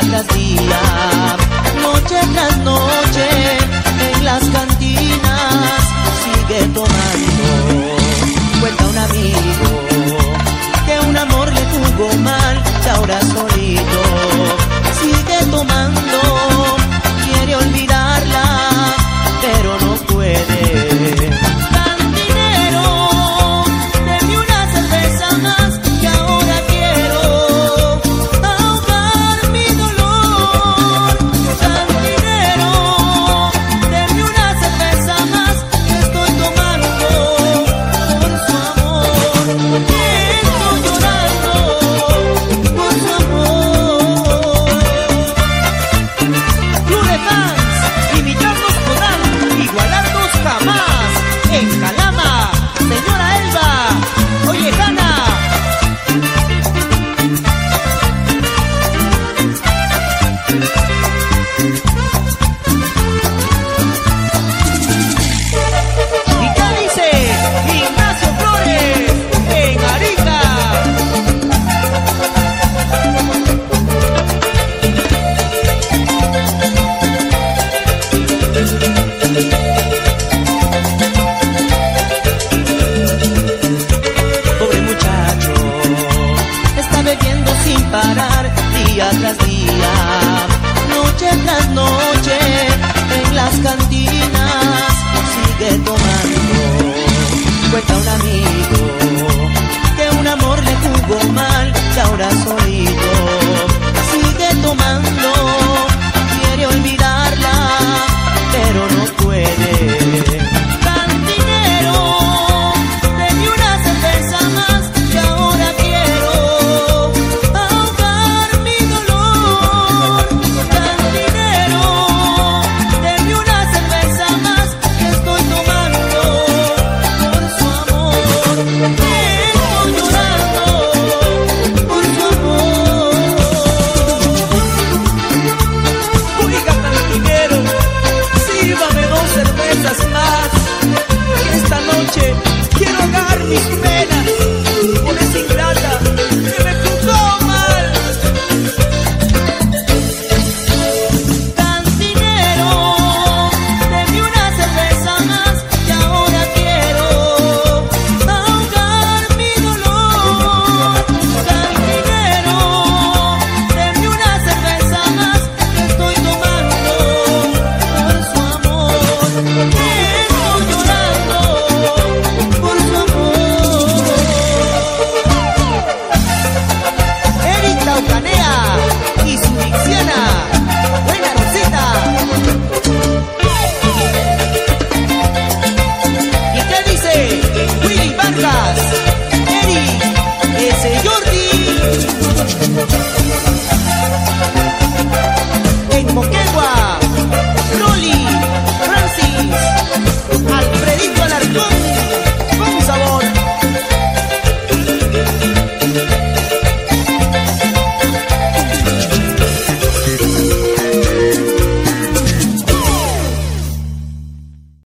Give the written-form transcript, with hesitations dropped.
tras día, noche tras noche, en las cantinas sigue tomando. Cuenta un amigo que un amor le jugó mal y ahora solito sigue tomando. Quiere olvidarla, pero no puede. Cantinero, deme una cerveza más que ahora quiero ahogar mi dolor. Cantinero, deme una cerveza más que estoy tomando por su amor. Estoy llorando por su amor. Club de fans, imitarnos podrán, igualarnos jamás. En Calama, señora Elba, oye Hanna. ¿Y qué dice Ignacio Flores en Arica? Pobre muchacho, está bebiendo sin parar, día tras día, noche tras noche, en las cantinas sigue tomando. Cuenta un amigo que un amor le jugó mal y ahora solito